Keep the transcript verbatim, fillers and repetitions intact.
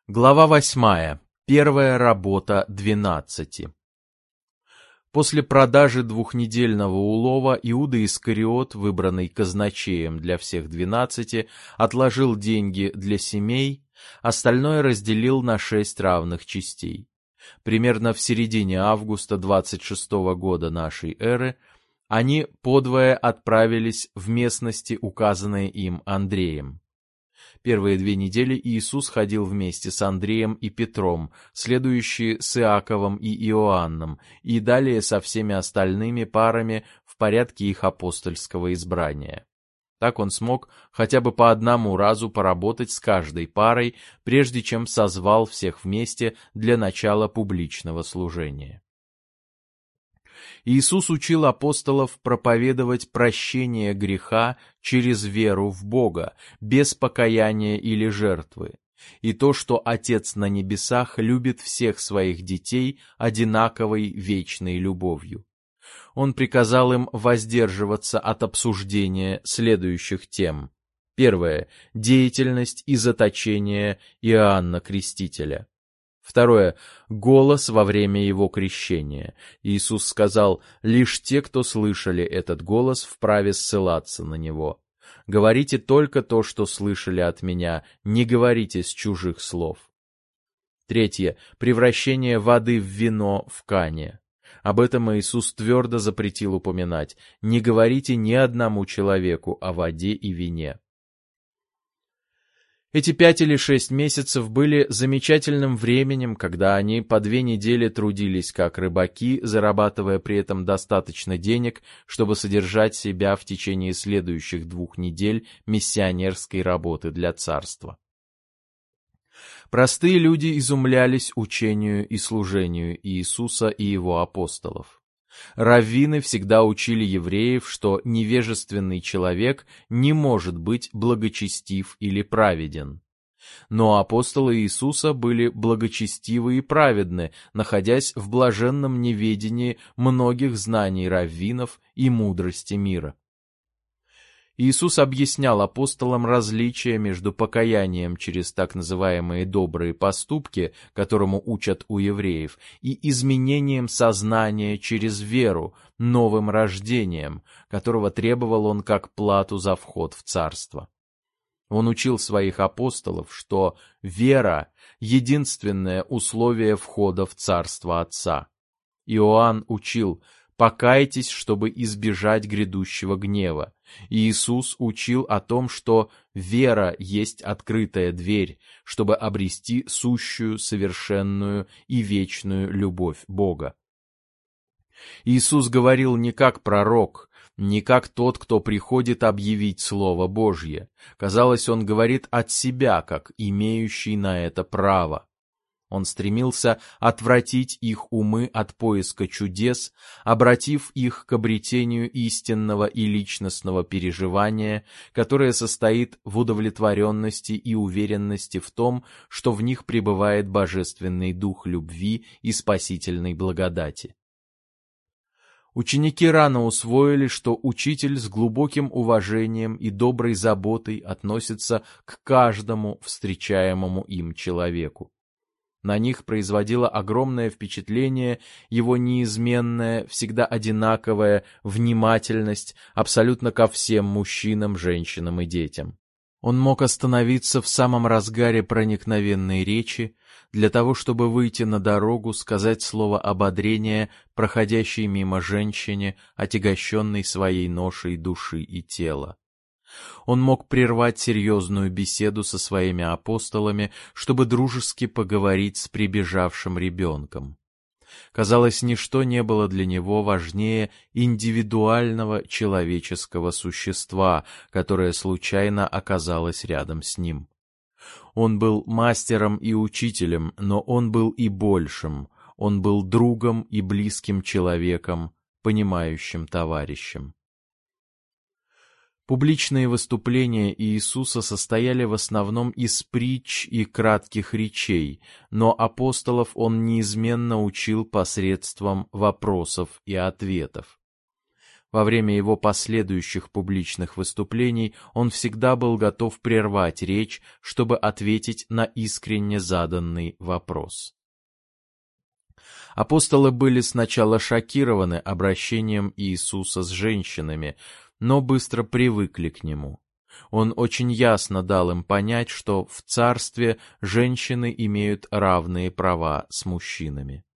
Глава восьмая. Первая работа двенадцати. После продажи двухнедельного улова Иуда Искариот, выбранный казначеем для всех двенадцати, отложил деньги для семей, остальное разделил на шесть равных частей. Примерно в середине августа двадцать шестого года нашей эры они подвое отправились в местности, указанные им Андреем. Первые две недели Иисус ходил вместе с Андреем и Петром, следующие с Иаковом и Иоанном, и далее со всеми остальными парами в порядке их апостольского избрания. Так он смог хотя бы по одному разу поработать с каждой парой, прежде чем созвал всех вместе для начала публичного служения. Иисус учил апостолов проповедовать прощение греха через веру в Бога, без покаяния или жертвы, и то, что Отец на небесах любит всех своих детей одинаковой вечной любовью. Он приказал им воздерживаться от обсуждения следующих тем. Первое. Деятельность и заточение Иоанна Крестителя. Второе. Голос во время его крещения. Иисус сказал: «Лишь те, кто слышали этот голос, вправе ссылаться на него. Говорите только то, что слышали от меня, не говорите с чужих слов». Третье. Превращение воды в вино в Кане. Об этом Иисус твердо запретил упоминать: «Не говорите ни одному человеку о воде и вине». Эти пять или шесть месяцев были замечательным временем, когда они по две недели трудились как рыбаки, зарабатывая при этом достаточно денег, чтобы содержать себя в течение следующих двух недель миссионерской работы для царства. Простые люди изумлялись учению и служению Иисуса и его апостолов. Раввины всегда учили евреев, что невежественный человек не может быть благочестив или праведен. Но апостолы Иисуса были благочестивы и праведны, находясь в блаженном неведении многих знаний раввинов и мудрости мира. Иисус объяснял апостолам различия между покаянием через так называемые добрые поступки, которому учат у евреев, и изменением сознания через веру, новым рождением, которого требовал он как плату за вход в царство. Он учил своих апостолов, что вера — единственное условие входа в царство Отца. Иоанн учил: «Покайтесь, чтобы избежать грядущего гнева». Иисус учил о том, что вера есть открытая дверь, чтобы обрести сущую, совершенную и вечную любовь Бога. Иисус говорил не как пророк, не как тот, кто приходит объявить Слово Божье. Казалось, он говорит от себя, как имеющий на это право. Он стремился отвратить их умы от поиска чудес, обратив их к обретению истинного и личностного переживания, которое состоит в удовлетворенности и уверенности в том, что в них пребывает божественный дух любви и спасительной благодати. Ученики рано усвоили, что учитель с глубоким уважением и доброй заботой относится к каждому встречаемому им человеку. На них производило огромное впечатление его неизменная, всегда одинаковая внимательность абсолютно ко всем мужчинам, женщинам и детям. Он мог остановиться в самом разгаре проникновенной речи для того, чтобы выйти на дорогу, сказать слово ободрения проходящей мимо женщине, отягощенной своей ношей души и тела. Он мог прервать серьезную беседу со своими апостолами, чтобы дружески поговорить с прибежавшим ребенком. Казалось, ничто не было для него важнее индивидуального человеческого существа, которое случайно оказалось рядом с ним. Он был мастером и учителем, но он был и большим. Он был другом и близким человеком, понимающим товарищем. Публичные выступления Иисуса состояли в основном из притч и кратких речей, но апостолов он неизменно учил посредством вопросов и ответов. Во время его последующих публичных выступлений он всегда был готов прервать речь, чтобы ответить на искренне заданный вопрос. Апостолы были сначала шокированы обращением Иисуса с женщинами, но быстро привыкли к нему. Он очень ясно дал им понять, что в царстве женщины имеют равные права с мужчинами.